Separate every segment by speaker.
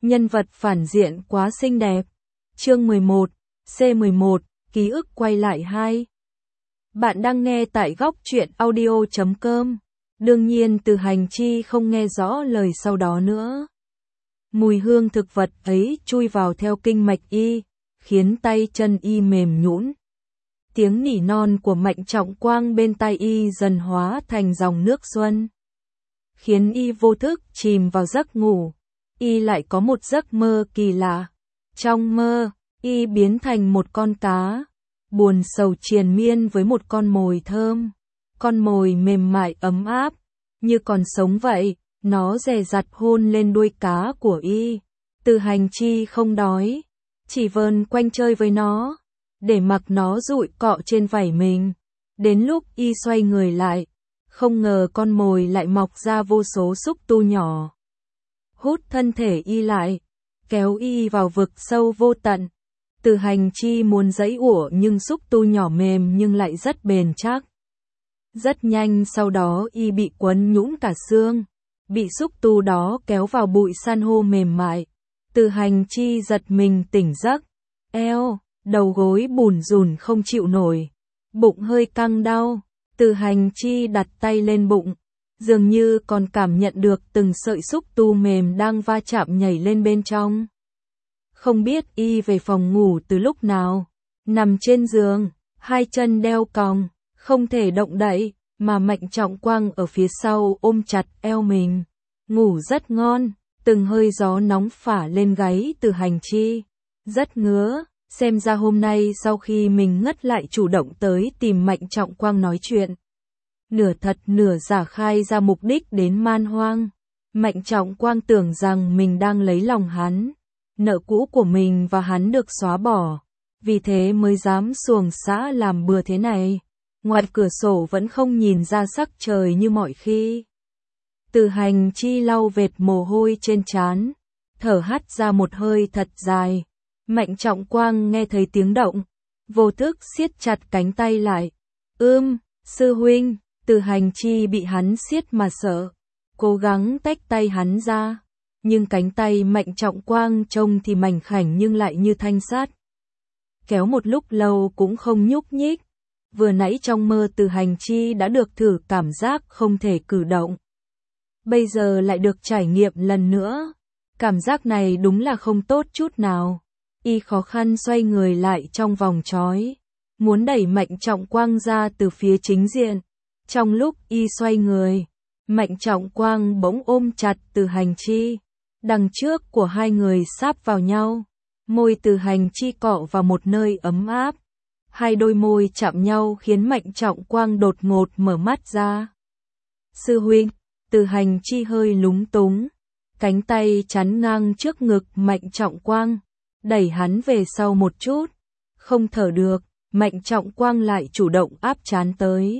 Speaker 1: nhân vật phản diện quá xinh đẹp. Chương 11, C11, ký ức quay lại 2. Bạn đang nghe tại góc truyện audio.com. Đương nhiên Từ Hành Chi không nghe rõ lời sau đó nữa. Mùi hương thực vật ấy chui vào theo kinh mạch y, khiến tay chân y mềm nhũn. Tiếng nỉ non của Mạnh Trọng Quang bên tai y dần hóa thành dòng nước xuân, khiến y vô thức chìm vào giấc ngủ. Y lại có một giấc mơ kỳ lạ. Trong mơ, y biến thành một con cá, buồn sầu triền miên với một con mồi thơm. Con mồi mềm mại ấm áp, như còn sống vậy, nó dè dặt hôn lên đuôi cá của y. Từ Hành Chi không đói, chỉ vờn quanh chơi với nó, để mặc nó dụi cọ trên vảy mình. Đến lúc y xoay người lại, không ngờ con mồi lại mọc ra vô số xúc tu nhỏ, hút thân thể y lại, kéo y vào vực sâu vô tận. Từ Hành Chi muốn giãy giụa nhưng xúc tu nhỏ mềm nhưng lại rất bền chắc. Rất nhanh sau đó y bị quấn nhũn cả xương, bị xúc tu đó kéo vào bụi san hô mềm mại. Từ Hành Chi giật mình tỉnh giấc, eo, đầu gối bủn rủn không chịu nổi, bụng hơi căng đau. Từ Hành Chi đặt tay lên bụng, dường như còn cảm nhận được từng sợi xúc tu mềm đang va chạm nhảy lên bên trong. Không biết y về phòng ngủ từ lúc nào, nằm trên giường, hai chân đeo còng, không thể động đậy, mà Mạnh Trọng Quang ở phía sau ôm chặt eo mình, ngủ rất ngon. Từng hơi gió nóng phả lên gáy Từ Hành Chi, rất ngứa. Xem ra hôm nay sau khi mình ngất lại chủ động tới tìm Mạnh Trọng Quang nói chuyện, nửa thật nửa giả khai ra mục đích đến Man Hoang. Mạnh Trọng Quang tưởng rằng mình đang lấy lòng hắn, nợ cũ của mình và hắn được xóa bỏ, vì thế mới dám xuồng xã làm bừa thế này. Ngoài cửa sổ vẫn không nhìn ra sắc trời như mọi khi. Từ Hành Chi lau vệt mồ hôi trên trán, thở hắt ra một hơi thật dài. Mạnh Trọng Quang nghe thấy tiếng động, vô thức siết chặt cánh tay lại. Sư huynh. Từ Hành Chi bị hắn siết mà sợ, cố gắng tách tay hắn ra, nhưng cánh tay Mạnh Trọng Quang trông thì mảnh khảnh nhưng lại như thanh sắt. Kéo một lúc lâu cũng không nhúc nhích. Vừa nãy trong mơ Từ Hành Chi đã được thử cảm giác không thể cử động, bây giờ lại được trải nghiệm lần nữa. Cảm giác này đúng là không tốt chút nào. Y khó khăn xoay người lại trong vòng trói, muốn đẩy Mạnh Trọng Quang ra từ phía chính diện. Trong lúc y xoay người, Mạnh Trọng Quang bỗng ôm chặt Từ Hành Chi. Đằng trước của hai người sáp vào nhau, môi Từ Hành Chi cọ vào một nơi ấm áp. Hai đôi môi chạm nhau khiến Mạnh Trọng Quang đột ngột mở mắt ra. Sư huynh. Từ Hành Chi hơi lúng túng, cánh tay chắn ngang trước ngực Mạnh Trọng Quang, đẩy hắn về sau một chút. Không thở được, Mạnh Trọng Quang lại chủ động áp trán tới.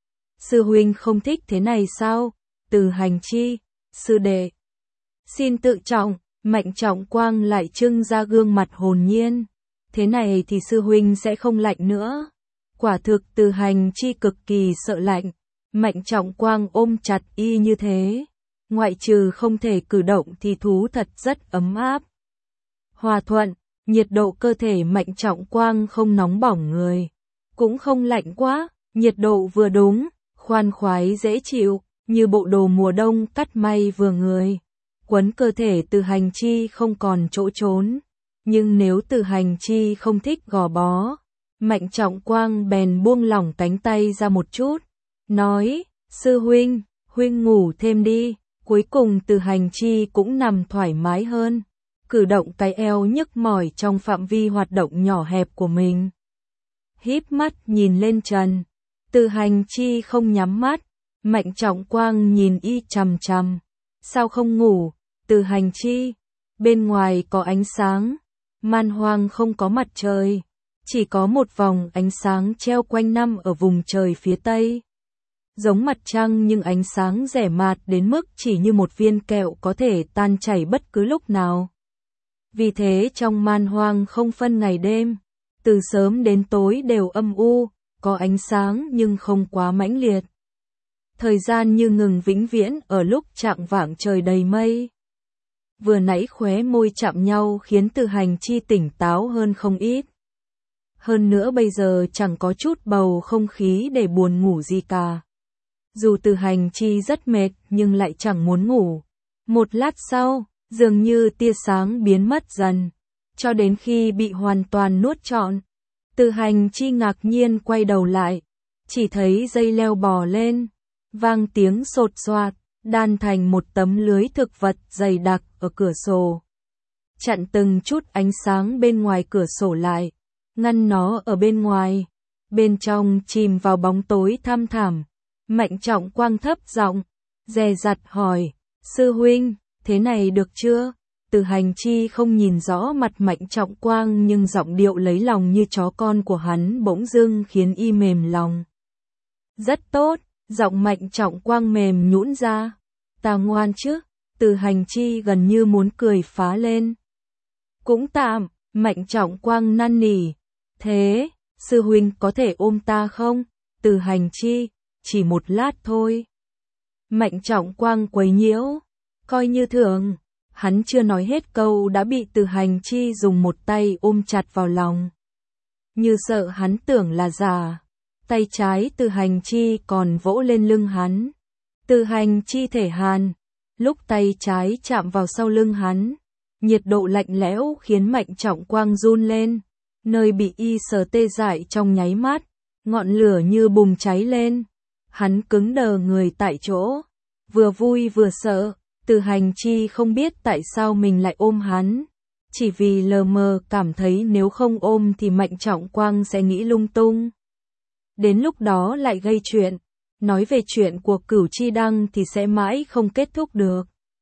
Speaker 1: Sư huynh không thích thế này sao? Từ Hành Chi. Sư đệ, xin tự trọng. Mạnh Trọng Quang lại trưng ra gương mặt hồn nhiên. Thế này thì sư huynh sẽ không lạnh nữa. Quả thực Từ Hành Chi cực kỳ sợ lạnh. Mạnh Trọng Quang ôm chặt y như thế, ngoại trừ không thể cử động thì thú thật rất ấm áp, hòa thuận. Nhiệt độ cơ thể Mạnh Trọng Quang không nóng bỏng người, cũng không lạnh quá, nhiệt độ vừa đúng, khoan khoái dễ chịu, như bộ đồ mùa đông cắt may vừa người. Quấn cơ thể Từ Hành Chi không còn chỗ trốn, nhưng nếu Từ Hành Chi không thích gò bó, Mạnh Trọng Quang bèn buông lỏng cánh tay ra một chút, nói, sư huynh, huynh ngủ thêm đi. Cuối cùng Từ Hành Chi cũng nằm thoải mái hơn, cử động cái eo nhức mỏi trong phạm vi hoạt động nhỏ hẹp của mình. Híp mắt nhìn lên trần, Từ Hành Chi không nhắm mắt. Mạnh Trọng Quang nhìn y chằm chằm. Sao không ngủ? Từ Hành Chi, bên ngoài có ánh sáng, Man Hoang không có mặt trời, chỉ có một vòng ánh sáng treo quanh năm ở vùng trời phía tây. Giống mặt trăng nhưng ánh sáng rẻ mạt đến mức chỉ như một viên kẹo có thể tan chảy bất cứ lúc nào. Vì thế trong Man Hoang không phân ngày đêm, từ sớm đến tối đều âm u, có ánh sáng nhưng không quá mãnh liệt. Thời gian như ngừng vĩnh viễn ở lúc chạng vạng trời đầy mây. vừa nãy khóe môi chạm nhau khiến Từ Hành Chi tỉnh táo hơn không ít. Hơn nữa bây giờ chẳng có chút bầu không khí để buồn ngủ gì cả. Dù Từ Hành Chi rất mệt nhưng lại chẳng muốn ngủ. Một lát sau, dường như tia sáng biến mất dần, cho đến khi bị hoàn toàn nuốt trọn. Từ Hành Chi ngạc nhiên quay đầu lại, chỉ thấy dây leo bò lên, vang tiếng sột soạt, đan thành một tấm lưới thực vật dày đặc ở cửa sổ. Chặn từng chút ánh sáng bên ngoài cửa sổ lại, ngăn nó ở bên ngoài. Bên trong chìm vào bóng tối thăm thẳm. Mạnh Trọng Quang thấp giọng, dè dặt hỏi, sư huynh, thế này được chưa? Từ Hành Chi không nhìn rõ mặt Mạnh Trọng Quang nhưng giọng điệu lấy lòng như chó con của hắn bỗng dưng khiến y mềm lòng. Rất tốt, giọng Mạnh Trọng Quang mềm nhũn ra. Ta ngoan chứ? Từ Hành Chi gần như muốn cười phá lên. Cũng tạm, Mạnh Trọng Quang năn nỉ. Thế, sư huynh có thể ôm ta không? Từ Hành Chi, chỉ một lát thôi. Mạnh Trọng Quang quấy nhiễu, coi như thường. Hắn chưa nói hết câu đã bị Từ Hành Chi dùng một tay ôm chặt vào lòng. Như sợ hắn tưởng là giả, tay trái Từ Hành Chi còn vỗ lên lưng hắn. Từ Hành Chi thể hàn, lúc tay trái chạm vào sau lưng hắn, nhiệt độ lạnh lẽo khiến Mạnh Trọng Quang run lên, nơi bị y sờ tê dại trong nháy mắt, ngọn lửa như bùng cháy lên. Hắn cứng đờ người tại chỗ, vừa vui vừa sợ. Từ Hành Chi không biết tại sao mình lại ôm hắn, chỉ vì lờ mờ cảm thấy nếu không ôm thì Mạnh Trọng Quang sẽ nghĩ lung tung. Đến lúc đó lại gây chuyện, nói về chuyện của Cửu Chi Đăng thì sẽ mãi không kết thúc được.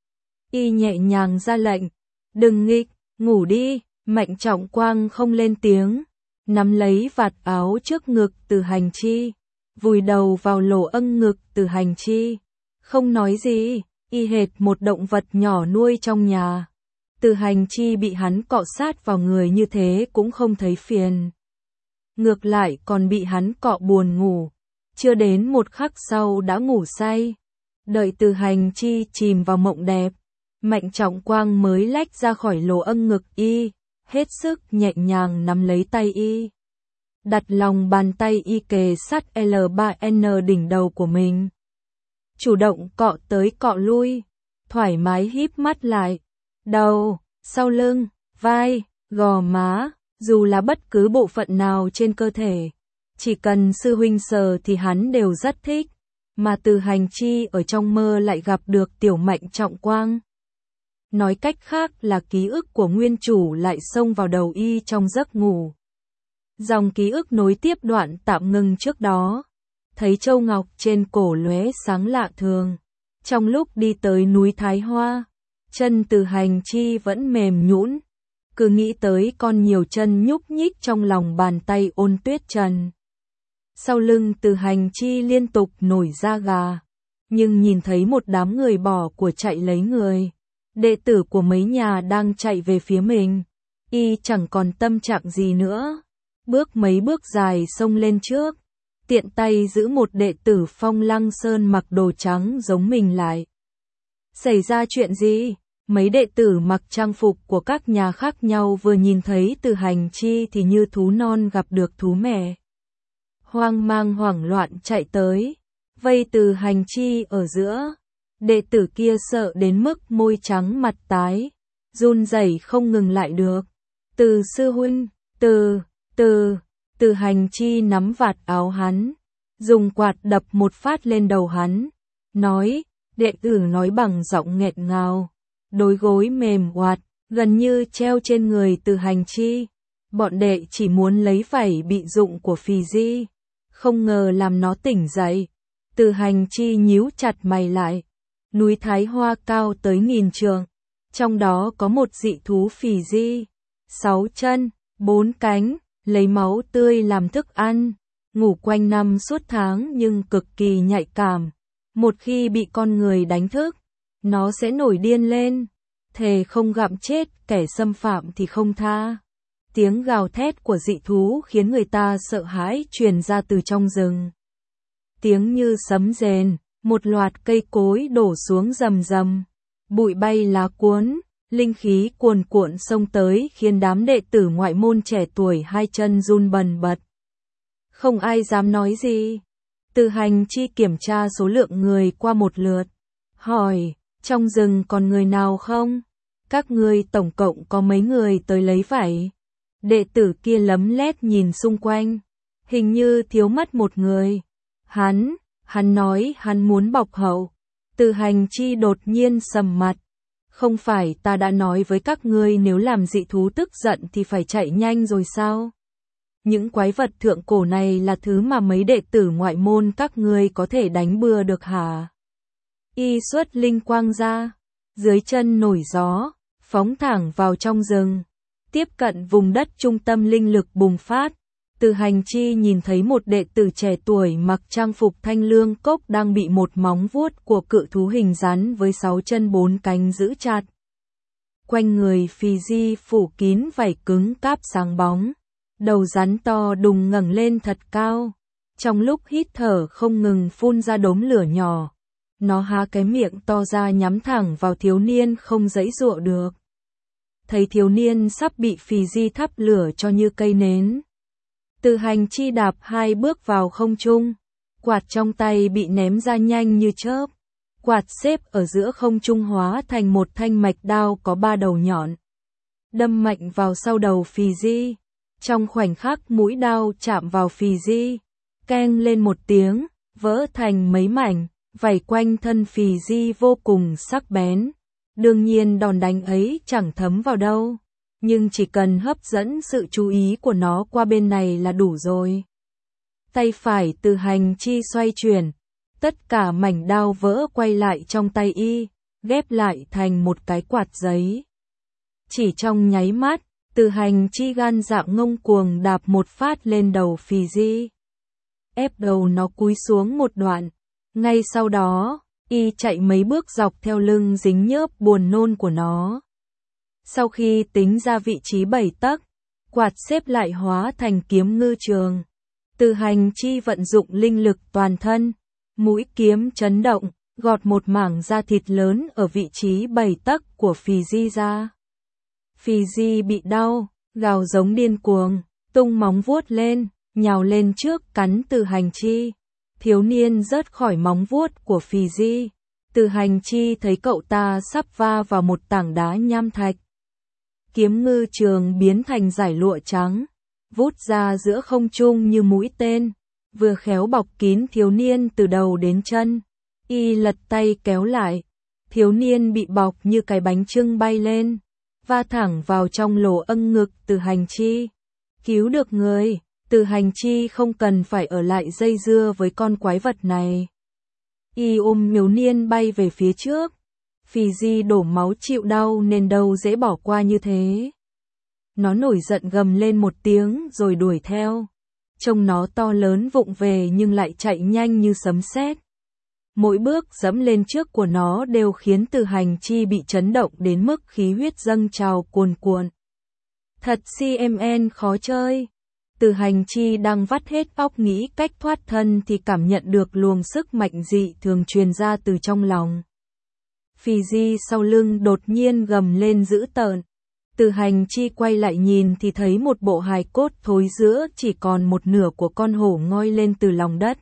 Speaker 1: Y nhẹ nhàng ra lệnh, đừng nghịch, ngủ đi. Mạnh Trọng Quang không lên tiếng, nắm lấy vạt áo trước ngực Từ Hành Chi, vùi đầu vào lỗ âng ngực Từ Hành Chi, không nói gì. Y hệt một động vật nhỏ nuôi trong nhà. Từ Hành Chi bị hắn cọ sát vào người như thế cũng không thấy phiền. Ngược lại còn bị hắn cọ buồn ngủ. Chưa đến một khắc sau đã ngủ say. Đợi Từ Hành Chi chìm vào mộng đẹp, Mạnh Trọng Quang mới lách ra khỏi lỗ âng ngực y, hết sức nhẹ nhàng nắm lấy tay y. Đặt lòng bàn tay y kề sát L3N đỉnh đầu của mình. Chủ động cọ tới cọ lui, thoải mái híp mắt lại. Đầu, sau lưng, vai, gò má, dù là bất cứ bộ phận nào trên cơ thể, chỉ cần sư huynh sờ thì hắn đều rất thích. Mà Từ Hành Chi ở trong mơ lại gặp được tiểu Mạnh Trọng Quang. Nói cách khác là ký ức của nguyên chủ lại xông vào đầu y trong giấc ngủ. Dòng ký ức nối tiếp đoạn tạm ngừng trước đó. Thấy châu ngọc trên cổ lóe sáng lạ thường. Trong lúc đi tới núi Thái Hoa, chân Từ Hành Chi vẫn mềm nhũn, cứ nghĩ tới con nhiều chân nhúc nhích trong lòng bàn tay Ôn Tuyết Trần. Sau lưng Từ Hành Chi liên tục nổi da gà, nhưng nhìn thấy một đám người bỏ của chạy lấy người, đệ tử của mấy nhà đang chạy về phía mình, y chẳng còn tâm trạng gì nữa, bước mấy bước dài xông lên trước. Tiện tay giữ một đệ tử Phong Lăng Sơn mặc đồ trắng giống mình lại. Xảy ra chuyện gì? Mấy đệ tử mặc trang phục của các nhà khác nhau vừa nhìn thấy Từ Hành Chi thì như thú non gặp được thú mẹ. Hoang mang hoảng loạn chạy tới, vây Từ Hành Chi ở giữa. Đệ tử kia sợ đến mức môi trắng mặt tái, run rẩy không ngừng lại được. Từ sư huynh, Từ Hành Chi nắm vạt áo hắn, dùng quạt đập một phát lên đầu hắn, nói, đệ tử nói bằng giọng nghẹn ngào, đôi gối mềm oạt, gần như treo trên người Từ Hành Chi. Bọn đệ chỉ muốn lấy vảy bị dụng của Phì Di, không ngờ làm nó tỉnh dậy. Từ Hành Chi nhíu chặt mày lại. Núi Thái Hoa cao tới 1000 trượng, trong đó có một dị thú Phì Di, 6 chân, 4 cánh, lấy máu tươi làm thức ăn, ngủ quanh năm suốt tháng nhưng cực kỳ nhạy cảm. Một khi bị con người đánh thức, nó sẽ nổi điên lên, thề không gặm chết kẻ xâm phạm thì không tha. Tiếng gào thét của dị thú khiến người ta sợ hãi truyền ra từ trong rừng. Tiếng như sấm rền, một loạt cây cối đổ xuống rầm rầm, bụi bay lá cuốn, Linh khí cuồn cuộn xông tới khiến đám đệ tử ngoại môn trẻ tuổi hai chân run bần bật. Không ai dám nói gì. Từ Hành Chi kiểm tra số lượng người qua một lượt. Hỏi, trong rừng còn người nào không? Các ngươi tổng cộng có mấy người tới lấy vải? Đệ tử kia lấm lét nhìn xung quanh. Hình như thiếu mất một người. Hắn nói hắn muốn bọc hậu. Từ Hành Chi đột nhiên sầm mặt. Không phải ta đã nói với các ngươi nếu làm dị thú tức giận thì phải chạy nhanh rồi sao? Những quái vật thượng cổ này là thứ mà mấy đệ tử ngoại môn các ngươi có thể đánh bừa được hả? Y xuất linh quang ra, dưới chân nổi gió, phóng thẳng vào trong rừng, tiếp cận vùng đất trung tâm linh lực bùng phát. Từ Hành Chi nhìn thấy một đệ tử trẻ tuổi mặc trang phục thanh lương cốc đang bị một móng vuốt của cự thú hình rắn với 6 chân 4 cánh giữ chặt. Quanh người phì di phủ kín vảy cứng cáp sáng bóng, đầu rắn to đùng ngẩng lên thật cao. Trong lúc hít thở không ngừng phun ra đốm lửa nhỏ, nó há cái miệng to ra nhắm thẳng vào thiếu niên không giãy giụa được. Thấy thiếu niên sắp bị phì di thắp lửa cho như cây nến. Từ Hành Chi đạp 2 bước vào không trung, quạt trong tay bị ném ra nhanh như chớp. Quạt xếp ở giữa không trung hóa thành một thanh mạch đao có 3 đầu nhọn. Đâm mạnh vào sau đầu phì di. Trong khoảnh khắc mũi đao chạm vào phì di, keng lên một tiếng, vỡ thành mấy mảnh, vảy quanh thân phì di vô cùng sắc bén. Đương nhiên đòn đánh ấy chẳng thấm vào đâu, nhưng chỉ cần hấp dẫn sự chú ý của nó qua bên này là đủ rồi. Tay phải Từ Hành Chi xoay chuyển, tất cả mảnh đao vỡ quay lại trong tay y, ghép lại thành một cái quạt giấy. Chỉ trong nháy mắt, Từ Hành Chi gan dạng ngông cuồng đạp một phát lên đầu phì di, ép đầu nó cúi xuống một đoạn. Ngay sau đó, y chạy mấy bước dọc theo lưng dính nhớp buồn nôn của nó. Sau khi tính ra vị trí 7 tấc, quạt xếp lại hóa thành kiếm ngư trường. Từ Hành Chi vận dụng linh lực toàn thân, mũi kiếm chấn động, gọt một mảng da thịt lớn ở vị trí 7 tấc của phì di ra. Phì di bị đau, gào giống điên cuồng, tung móng vuốt lên, nhào lên trước cắn Từ Hành Chi. Thiếu niên rớt khỏi móng vuốt của phì di. Từ Hành Chi thấy cậu ta sắp va vào một tảng đá nham thạch. Kiếm ngư trường biến thành dải lụa trắng, vút ra giữa không trung như mũi tên, vừa khéo bọc kín thiếu niên từ đầu đến chân. Y lật tay kéo lại, thiếu niên bị bọc như cái bánh chưng bay lên, va thẳng vào trong lỗ âng ngực Từ Hành Chi. Cứu được người, Từ Hành Chi không cần phải ở lại dây dưa với con quái vật này. Y ôm thiếu niên bay về phía trước. Phì di đổ máu chịu đau nên đâu dễ bỏ qua như thế. Nó nổi giận gầm lên một tiếng rồi đuổi theo. Trông nó to lớn vụng về nhưng lại chạy nhanh như sấm sét. Mỗi bước dẫm lên trước của nó đều khiến Từ Hành Chi bị chấn động đến mức khí huyết dâng trào cuồn cuộn. Thật CMN khó chơi. Từ Hành Chi đang vắt hết óc nghĩ cách thoát thân thì cảm nhận được luồng sức mạnh dị thường truyền ra từ trong lòng. Phì di sau lưng đột nhiên gầm lên dữ tợn. Từ Hành Chi quay lại nhìn thì thấy một bộ hài cốt thối rữa chỉ còn một nửa của con hổ ngoi lên từ lòng đất.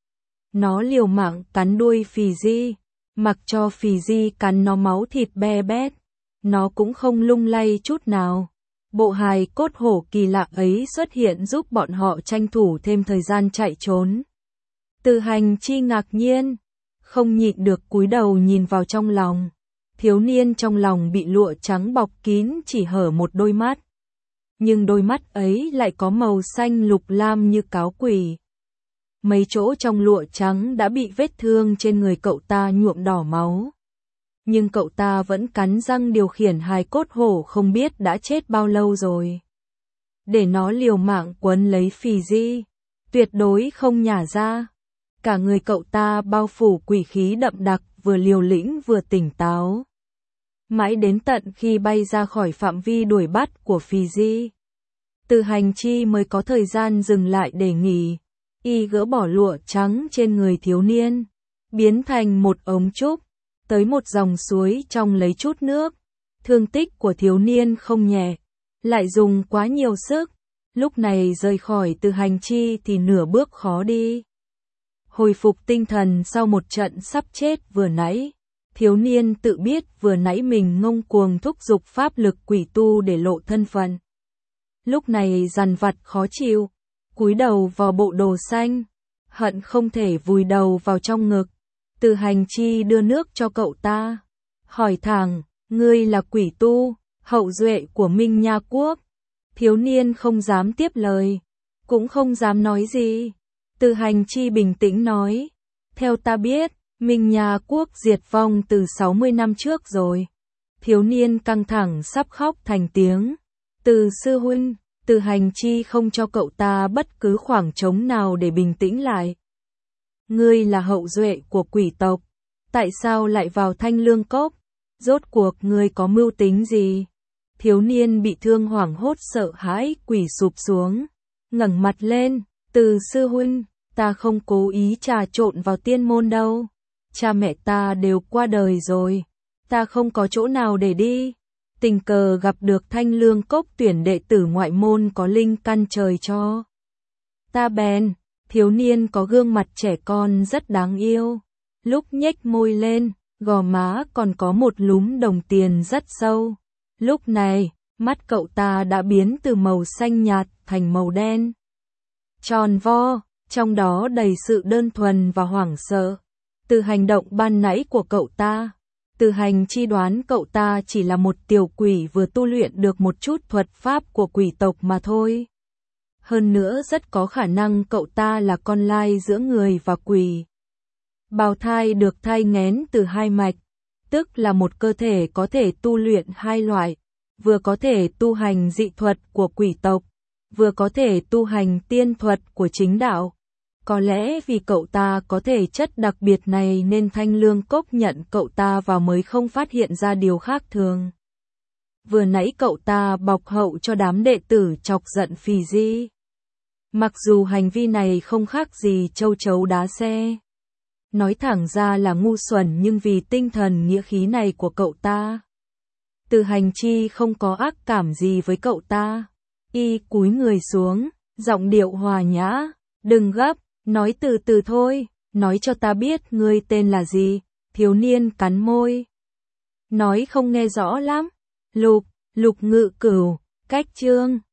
Speaker 1: Nó liều mạng cắn đuôi phì di, mặc cho phì di cắn nó máu thịt be bét. Nó cũng không lung lay chút nào. Bộ hài cốt hổ kỳ lạ ấy xuất hiện giúp bọn họ tranh thủ thêm thời gian chạy trốn. Từ Hành Chi ngạc nhiên, không nhịn được cúi đầu nhìn vào trong lòng. Thiếu niên trong lòng bị lụa trắng bọc kín chỉ hở một đôi mắt. Nhưng đôi mắt ấy lại có màu xanh lục lam như cáo quỷ. Mấy chỗ trong lụa trắng đã bị vết thương trên người cậu ta nhuộm đỏ máu. Nhưng cậu ta vẫn cắn răng điều khiển hài cốt hổ không biết đã chết bao lâu rồi. Để nó liều mạng quấn lấy phì di, tuyệt đối không nhả ra. Cả người cậu ta bao phủ quỷ khí đậm đặc, vừa liều lĩnh vừa tỉnh táo. Mãi đến tận khi bay ra khỏi phạm vi đuổi bắt của phì di, Từ Hành Chi mới có thời gian dừng lại để nghỉ. Y gỡ bỏ lụa trắng trên người thiếu niên, biến thành một ống trúc, tới một dòng suối trong lấy chút nước. Thương tích của thiếu niên không nhẹ, lại dùng quá nhiều sức, lúc này rời khỏi Từ Hành Chi thì nửa bước khó đi. Hồi phục tinh thần sau một trận sắp chết vừa nãy, thiếu niên tự biết vừa nãy mình ngông cuồng thúc giục pháp lực quỷ tu để lộ thân phận. Lúc này dằn vặt khó chịu, cúi đầu vào bộ đồ xanh, hận không thể vùi đầu vào trong ngực. Từ Hành Chi đưa nước cho cậu ta, hỏi thẳng, ngươi là quỷ tu, hậu duệ của Minh Nha Quốc. Thiếu niên không dám tiếp lời, cũng không dám nói gì. Từ Hành Chi bình tĩnh nói, theo ta biết, Minh Nha Quốc diệt vong từ 60 năm trước rồi. Thiếu niên căng thẳng sắp khóc thành tiếng. Từ sư huynh, Từ Hành Chi không cho cậu ta bất cứ khoảng trống nào để bình tĩnh lại. Ngươi là hậu duệ của quỷ tộc, tại sao lại vào Thanh Lương Cốc? Rốt cuộc ngươi có mưu tính gì? Thiếu niên bị thương hoảng hốt sợ hãi quỳ sụp xuống, ngẩng mặt lên, Từ sư huynh, ta không cố ý trà trộn vào tiên môn đâu. Cha mẹ ta đều qua đời rồi, ta không có chỗ nào để đi. Tình cờ gặp được Thanh Lương Cốc tuyển đệ tử ngoại môn có linh căn trời cho. Ta bèn, thiếu niên có gương mặt trẻ con rất đáng yêu. Lúc nhếch môi lên, gò má còn có một lúm đồng tiền rất sâu. Lúc này, mắt cậu ta đã biến từ màu xanh nhạt thành màu đen. Tròn vo, trong đó đầy sự đơn thuần và hoảng sợ. Từ hành động ban nãy của cậu ta, Từ Hành Chi đoán cậu ta chỉ là một tiểu quỷ vừa tu luyện được một chút thuật pháp của quỷ tộc mà thôi. Hơn nữa rất có khả năng cậu ta là con lai giữa người và quỷ. Bào thai được thai nghén từ hai mạch, tức là một cơ thể có thể tu luyện hai loại, vừa có thể tu hành dị thuật của quỷ tộc, vừa có thể tu hành tiên thuật của chính đạo. Có lẽ vì cậu ta có thể chất đặc biệt này nên Thanh Lương Cốc nhận cậu ta vào mới không phát hiện ra điều khác thường. Vừa nãy cậu ta bọc hậu cho đám đệ tử chọc giận Phì Di. Mặc dù hành vi này không khác gì châu chấu đá xe. Nói thẳng ra là ngu xuẩn nhưng vì tinh thần nghĩa khí này của cậu ta, Từ Hành Chi không có ác cảm gì với cậu ta. Y cúi người xuống, giọng điệu hòa nhã, đừng gấp, nói từ từ thôi, nói cho ta biết ngươi tên là gì. Thiếu niên cắn môi, nói không nghe rõ lắm. Lục Ngự Cửu, cách chương